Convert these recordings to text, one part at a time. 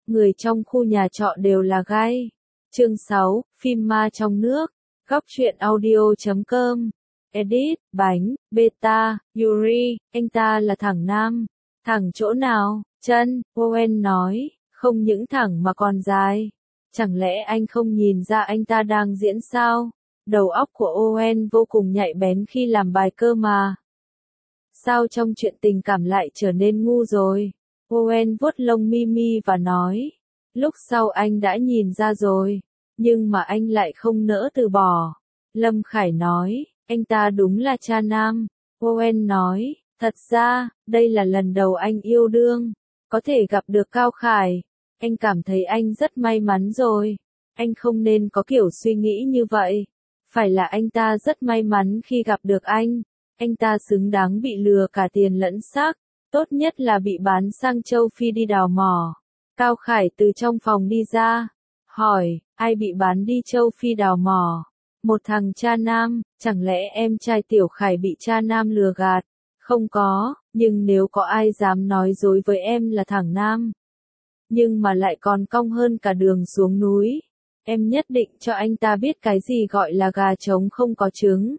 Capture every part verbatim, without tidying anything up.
người trong khu nhà trọ đều là gay. Chương sáu, phim ma trong nước. Góc truyện audio chấm com. Edit, bánh, beta, Yuri, anh ta là thẳng nam. Thẳng chỗ nào? Chân, Owen nói, không những thẳng mà còn dài. Chẳng lẽ anh không nhìn ra anh ta đang diễn sao? Đầu óc của Owen vô cùng nhạy bén khi làm bài cơ mà. Sao trong chuyện tình cảm lại trở nên ngu rồi? Owen vuốt lông Mimi và nói. Lúc sau anh đã nhìn ra rồi, nhưng mà anh lại không nỡ từ bỏ. Lâm Khải nói, anh ta đúng là cha nam. Owen nói, thật ra, đây là lần đầu anh yêu đương. Có thể gặp được Cao Khải. Anh cảm thấy anh rất may mắn rồi. Anh không nên có kiểu suy nghĩ như vậy. Phải là anh ta rất may mắn khi gặp được anh. Anh ta xứng đáng bị lừa cả tiền lẫn xác. Tốt nhất là bị bán sang châu Phi đi đào mỏ. Cao Khải từ trong phòng đi ra. Hỏi, ai bị bán đi châu Phi đào mỏ? Một thằng cha nam, chẳng lẽ em trai Tiểu Khải bị cha nam lừa gạt? Không có, nhưng nếu có ai dám nói dối với em là thằng nam. Nhưng mà lại còn cong hơn cả đường xuống núi. Em nhất định cho anh ta biết cái gì gọi là gà trống không có trứng.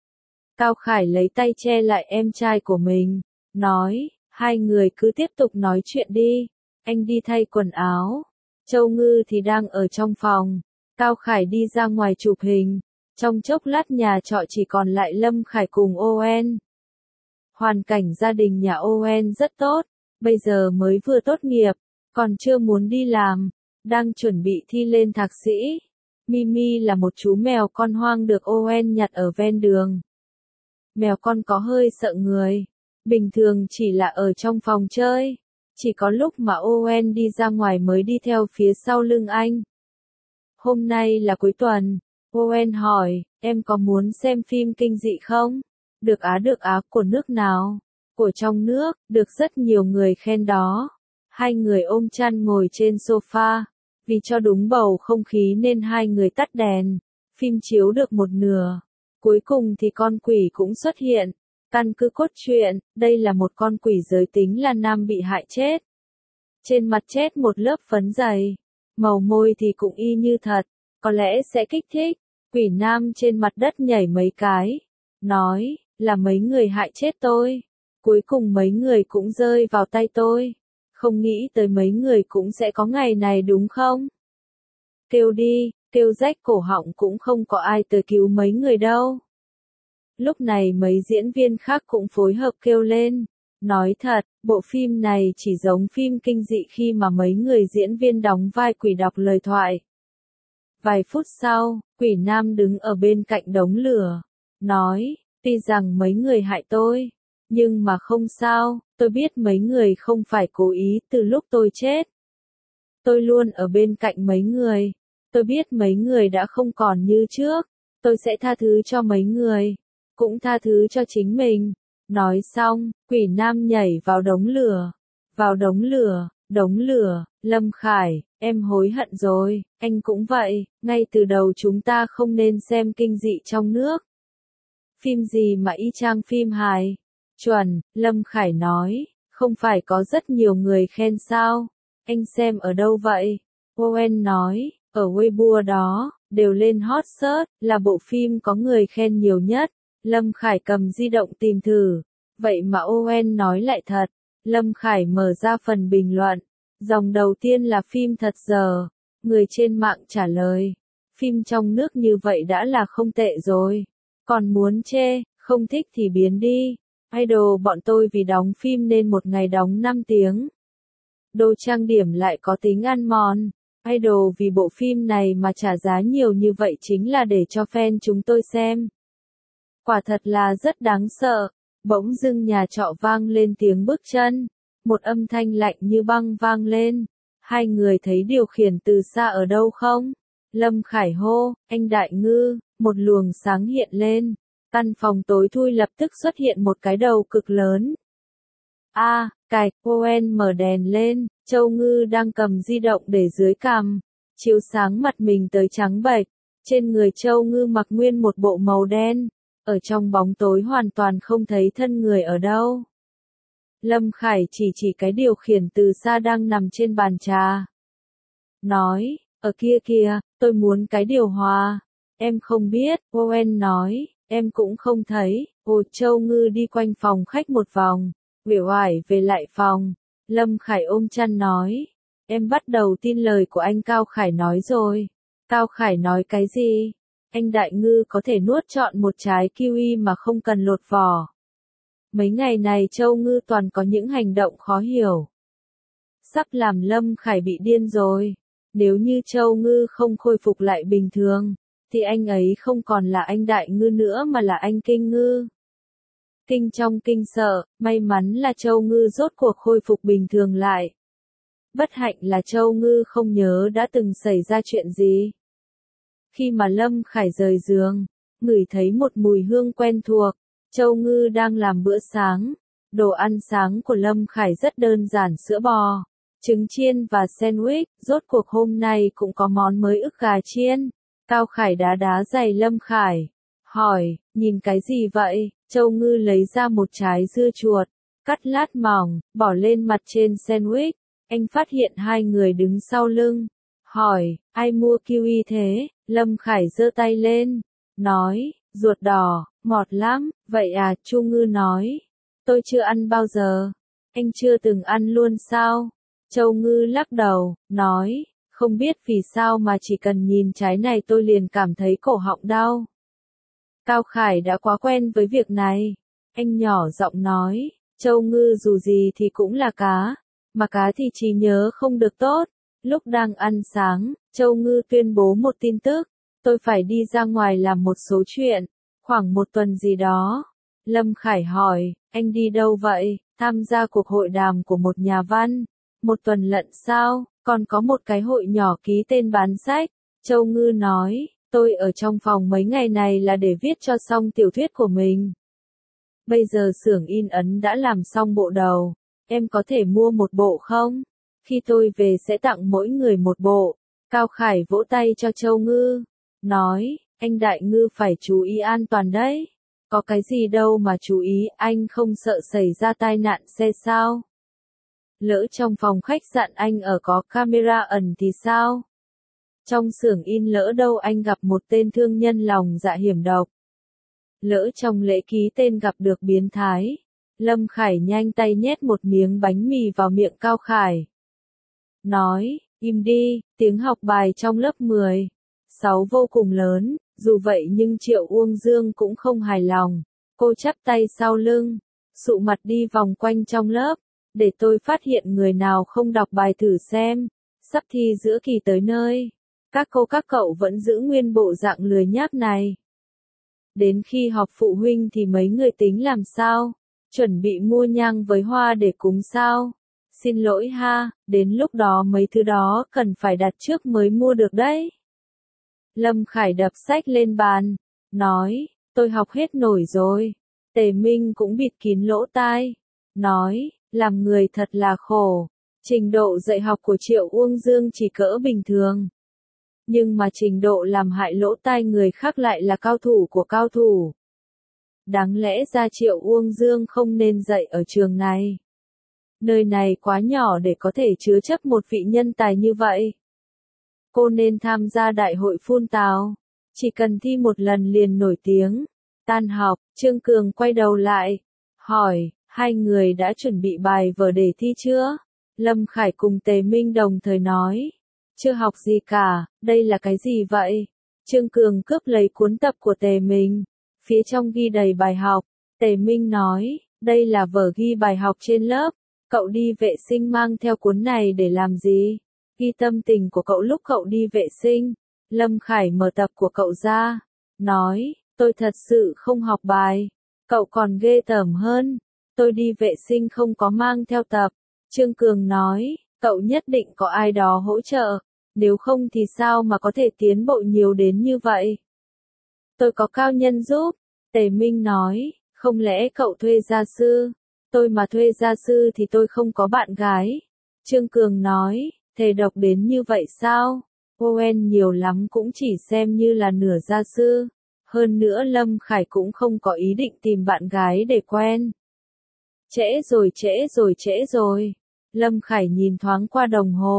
Cao Khải lấy tay che lại em trai của mình. Nói, hai người cứ tiếp tục nói chuyện đi. Anh đi thay quần áo. Châu Ngư thì đang ở trong phòng. Cao Khải đi ra ngoài chụp hình. Trong chốc lát nhà trọ chỉ còn lại Lâm Khải cùng Owen. Hoàn cảnh gia đình nhà Owen rất tốt. Bây giờ mới vừa tốt nghiệp. Còn chưa muốn đi làm. Đang chuẩn bị thi lên thạc sĩ. Mimi là một chú mèo con hoang được Owen nhặt ở ven đường. Mèo con có hơi sợ người. Bình thường chỉ là ở trong phòng chơi. Chỉ có lúc mà Owen đi ra ngoài mới đi theo phía sau lưng anh. Hôm nay là cuối tuần. Owen hỏi, em có muốn xem phim kinh dị không? Được á được á, của nước nào? Của trong nước, được rất nhiều người khen đó. Hai người ôm chăn ngồi trên sofa. Vì cho đúng bầu không khí nên hai người tắt đèn. Phim chiếu được một nửa. Cuối cùng thì con quỷ cũng xuất hiện. Căn cứ cốt truyện, đây là một con quỷ giới tính là nam bị hại chết. Trên mặt chết một lớp phấn dày. Màu môi thì cũng y như thật. Có lẽ sẽ kích thích. Quỷ nam trên mặt đất nhảy mấy cái. Nói, là mấy người hại chết tôi. Cuối cùng mấy người cũng rơi vào tay tôi. Không nghĩ tới mấy người cũng sẽ có ngày này đúng không? Kêu đi, kêu rách cổ họng cũng không có ai tới cứu mấy người đâu. Lúc này mấy diễn viên khác cũng phối hợp kêu lên. Nói thật, bộ phim này chỉ giống phim kinh dị khi mà mấy người diễn viên đóng vai quỷ đọc lời thoại. Vài phút sau, quỷ nam đứng ở bên cạnh đống lửa. Nói, tuy rằng mấy người hại tôi. Nhưng mà không sao, tôi biết mấy người không phải cố ý từ lúc tôi chết. Tôi luôn ở bên cạnh mấy người. Tôi biết mấy người đã không còn như trước. Tôi sẽ tha thứ cho mấy người. Cũng tha thứ cho chính mình. Nói xong, quỷ nam nhảy vào đống lửa. Vào đống lửa, đống lửa, Lâm Khải, em hối hận rồi, anh cũng vậy, ngay từ đầu chúng ta không nên xem kinh dị trong nước. Phim gì mà y chang phim hài? Chuẩn, Lâm Khải nói, không phải có rất nhiều người khen sao? Anh xem ở đâu vậy? Owen nói, ở Weibo đó, đều lên hot search, là bộ phim có người khen nhiều nhất. Lâm Khải cầm di động tìm thử. Vậy mà Owen nói lại thật. Lâm Khải mở ra phần bình luận. Dòng đầu tiên là phim thật giờ. Người trên mạng trả lời. Phim trong nước như vậy đã là không tệ rồi. Còn muốn chê, không thích thì biến đi. Idol bọn tôi vì đóng phim nên một ngày đóng năm tiếng. Đồ trang điểm lại có tính ăn mòn. Idol vì bộ phim này mà trả giá nhiều như vậy chính là để cho fan chúng tôi xem. Quả thật là rất đáng sợ. Bỗng dưng nhà trọ vang lên tiếng bước chân. Một âm thanh lạnh như băng vang lên. Hai người thấy điều khiển từ xa ở đâu không? Lâm Khải hô, anh Đại Ngư, một luồng sáng hiện lên. Căn phòng tối thui lập tức xuất hiện một cái đầu cực lớn. A, à, cạch, Owen mở đèn lên, Châu Ngư đang cầm di động để dưới cằm. Chiếu sáng mặt mình tới trắng bệch. Trên người Châu Ngư mặc nguyên một bộ màu đen. Ở trong bóng tối hoàn toàn không thấy thân người ở đâu. Lâm Khải chỉ chỉ cái điều khiển từ xa đang nằm trên bàn trà. nói, ở kia kìa, tôi muốn cái điều hòa. Em không biết, Owen nói, em cũng không thấy. Ồ, Châu Ngư đi quanh phòng khách một vòng, uể oải về lại phòng. Lâm Khải ôm chăn nói, em bắt đầu tin lời của anh Cao Khải nói rồi. Cao Khải nói cái gì? Anh Đại Ngư có thể nuốt trọn một trái kiwi mà không cần lột vỏ. Mấy ngày này Châu Ngư toàn có những hành động khó hiểu. Sắp làm Lâm Khải bị điên rồi. Nếu như Châu Ngư không khôi phục lại bình thường, thì anh ấy không còn là anh Đại Ngư nữa mà là anh Kinh Ngư. Kinh trong kinh sợ, may mắn là Châu Ngư rốt cuộc khôi phục bình thường lại. Bất hạnh là Châu Ngư không nhớ đã từng xảy ra chuyện gì. Khi mà Lâm Khải rời giường, ngửi thấy một mùi hương quen thuộc, Châu Ngư đang làm bữa sáng. Đồ ăn sáng của Lâm Khải rất đơn giản, sữa bò, trứng chiên và sandwich. Rốt cuộc hôm nay cũng có món mới, ức gà chiên. Cao Khải đá đá giày Lâm Khải, hỏi, nhìn cái gì vậy? Châu Ngư lấy ra một trái dưa chuột, cắt lát mỏng, bỏ lên mặt trên sandwich. Anh phát hiện hai người đứng sau lưng, hỏi, ai mua kiwi thế? Lâm Khải giơ tay lên, nói, ruột đỏ, ngọt lắm. Vậy à? Chu Ngư nói, tôi chưa ăn bao giờ. Anh chưa từng ăn luôn sao? Châu Ngư lắc đầu, nói, không biết vì sao mà chỉ cần nhìn trái này tôi liền cảm thấy cổ họng đau. Cao Khải đã quá quen với việc này. Anh nhỏ giọng nói, Châu Ngư dù gì thì cũng là cá, mà cá thì trí nhớ không được tốt. Lúc đang ăn sáng, Châu Ngư tuyên bố một tin tức, tôi phải đi ra ngoài làm một số chuyện, khoảng một tuần gì đó. Lâm Khải hỏi, anh đi đâu vậy? Tham gia cuộc hội đàm của một nhà văn. Một tuần lận sao? Còn có một cái hội nhỏ ký tên bán sách. Châu Ngư nói, tôi ở trong phòng mấy ngày này là để viết cho xong tiểu thuyết của mình. Bây giờ xưởng in ấn đã làm xong bộ đầu, em có thể mua một bộ không? Khi tôi về sẽ tặng mỗi người một bộ. Cao Khải vỗ tay cho Châu Ngư, nói, anh Đại Ngư phải chú ý an toàn đấy. Có cái gì đâu mà chú ý, anh không sợ xảy ra tai nạn xe sao? Lỡ trong phòng khách sạn anh ở có camera ẩn thì sao? Trong xưởng in lỡ đâu anh gặp một tên thương nhân lòng dạ hiểm độc. Lỡ trong lễ ký tên gặp được biến thái. Lâm Khải nhanh tay nhét một miếng bánh mì vào miệng Cao Khải. Nói, im đi, tiếng học bài trong lớp mười, sáu vô cùng lớn, dù vậy nhưng Triệu Uông Dương cũng không hài lòng. Cô chắp tay sau lưng, sụ mặt đi vòng quanh trong lớp, để tôi phát hiện người nào không đọc bài thử xem. Sắp thi giữa kỳ tới nơi, các cô các cậu vẫn giữ nguyên bộ dạng lười nhác này. Đến khi họp phụ huynh thì mấy người tính làm sao? Chuẩn bị mua nhang với hoa để cúng sao? Xin lỗi ha, đến lúc đó mấy thứ đó cần phải đặt trước mới mua được đấy. Lâm Khải đập sách lên bàn, nói, tôi học hết nổi rồi. Tề Minh cũng bịt kín lỗ tai, nói, làm người thật là khổ. Trình độ dạy học của Triệu Uông Dương chỉ cỡ bình thường. Nhưng mà trình độ làm hại lỗ tai người khác lại là cao thủ của cao thủ. Đáng lẽ ra Triệu Uông Dương không nên dạy ở trường này. Nơi này quá nhỏ để có thể chứa chấp một vị nhân tài như vậy. Cô nên tham gia đại hội phun tào. Chỉ cần thi một lần liền nổi tiếng. Tan học, Trương Cường quay đầu lại, hỏi, hai người đã chuẩn bị bài vở để thi chưa? Lâm Khải cùng Tề Minh đồng thời nói, chưa học gì cả. Đây là cái gì vậy? Trương Cường cướp lấy cuốn tập của Tề Minh, phía trong ghi đầy bài học. Tề Minh nói, đây là vở ghi bài học trên lớp, cậu đi vệ sinh mang theo cuốn này để làm gì? Ghi tâm tình của cậu lúc cậu đi vệ sinh. Lâm Khải mở tập của cậu ra, nói, tôi thật sự không học bài. Cậu còn ghê tởm hơn, tôi đi vệ sinh không có mang theo tập. Trương Cường nói, cậu nhất định có ai đó hỗ trợ, nếu không thì sao mà có thể tiến bộ nhiều đến như vậy? Tôi có cao nhân giúp. Tề Minh nói, không lẽ cậu thuê gia sư? Tôi mà thuê gia sư thì tôi không có bạn gái. Trương Cường nói, thề độc đến như vậy sao? Owen nhiều lắm cũng chỉ xem như là nửa gia sư. Hơn nữa Lâm Khải cũng không có ý định tìm bạn gái để quen. Trễ rồi trễ rồi trễ rồi. Lâm Khải nhìn thoáng qua đồng hồ.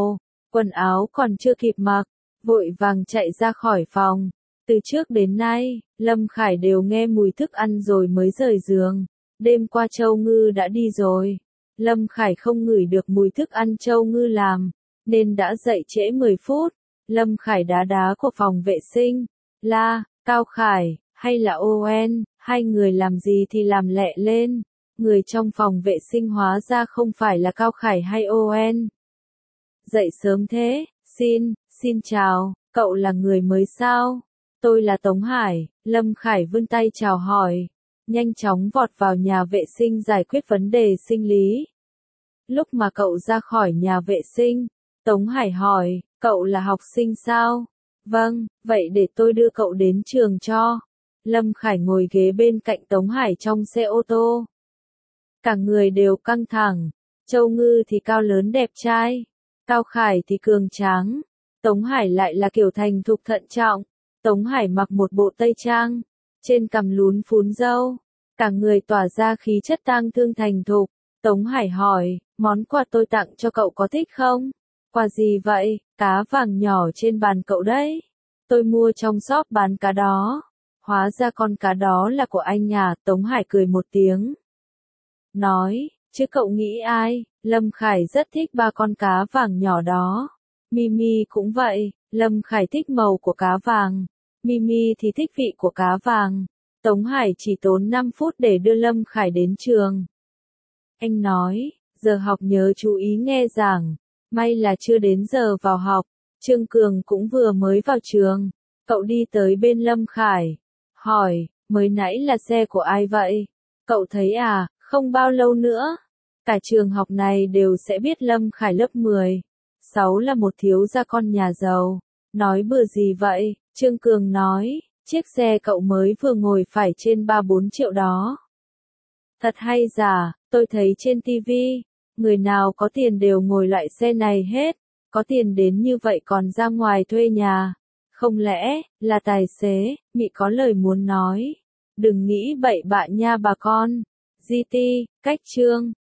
quần áo còn chưa kịp mặc, vội vàng chạy ra khỏi phòng. Từ trước đến nay, Lâm Khải đều nghe mùi thức ăn rồi mới rời giường. Đêm qua Châu Ngư đã đi rồi. Lâm Khải không ngửi được mùi thức ăn Châu Ngư làm, nên đã dậy trễ mười phút. Lâm Khải đá đá của phòng vệ sinh. La, Cao Khải, hay là ô en, hai người làm gì thì làm lẹ lên. Người trong phòng vệ sinh hóa ra không phải là Cao Khải hay ô en. Dậy sớm thế, xin, xin chào, cậu là người mới sao? Tôi là Tống Hải. Lâm Khải vươn tay chào hỏi, nhanh chóng vọt vào nhà vệ sinh giải quyết vấn đề sinh lý. Lúc mà cậu ra khỏi nhà vệ sinh, Tống Hải hỏi, cậu là học sinh sao? Vâng, vậy để tôi đưa cậu đến trường cho. Lâm Khải ngồi ghế bên cạnh Tống Hải trong xe ô tô. Cả người đều căng thẳng. Châu Ngư thì cao lớn đẹp trai, Cao Khải thì cường tráng, Tống Hải lại là kiểu thành thục thận trọng. Tống Hải mặc một bộ tây trang, trên cằm lún phún râu, cả người tỏa ra khí chất tang thương thành thục. Tống Hải hỏi, món quà tôi tặng cho cậu có thích không? Quà gì vậy? Cá vàng nhỏ trên bàn cậu đấy. Tôi mua trong shop bán cá đó. Hóa ra con cá đó là của anh à? Tống Hải cười một tiếng, nói, chứ cậu nghĩ ai? Lâm Khải rất thích ba con cá vàng nhỏ đó. Mimi cũng vậy. Lâm Khải thích màu của cá vàng, Mimi thì thích vị của cá vàng. Tống Hải chỉ tốn năm phút để đưa Lâm Khải đến trường. Anh nói, giờ học nhớ chú ý nghe giảng. May là chưa đến giờ vào học. Trương Cường cũng vừa mới vào trường. Cậu đi tới bên Lâm Khải, hỏi, mới nãy là xe của ai vậy? Cậu thấy à, không bao lâu nữa, cả trường học này đều sẽ biết Lâm Khải lớp mười sáu là một thiếu gia con nhà giàu. Nói bừa gì vậy? Trương Cường nói, chiếc xe cậu mới vừa ngồi phải trên ba bốn triệu đó. Thật hay giả? Tôi thấy trên tivi, người nào có tiền đều ngồi loại xe này hết. Có tiền đến như vậy còn ra ngoài thuê nhà. Không lẽ, là tài xế? Mị có lời muốn nói. Đừng nghĩ bậy bạ nha bà con. giê tê, cách chương.